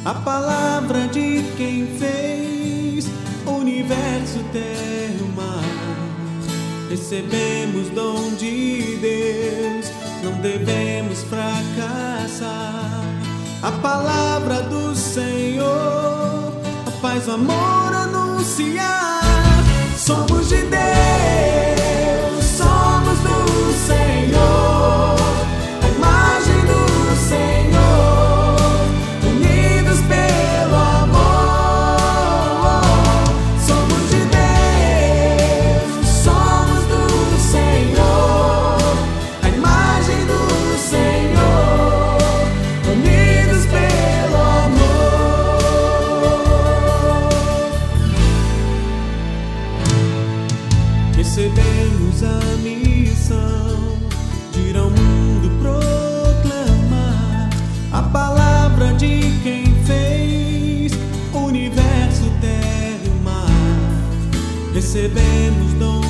a palavra de quem fez o universo, terra e o mar. Recebemos dom de Deus, não devemos fracassar. A palavra do Senhor, a paz, o amor anunciar. Somos de Deus, somos do Senhor, a imagem do Senhor, unidos pelo amor. Somos de Deus, somos do Senhor, a imagem do Senhor, unidos pelo amor. Recebemos a missão de ir ao mundo proclamar a palavra de quem fez o universo, terra e o mar. Recebemos dom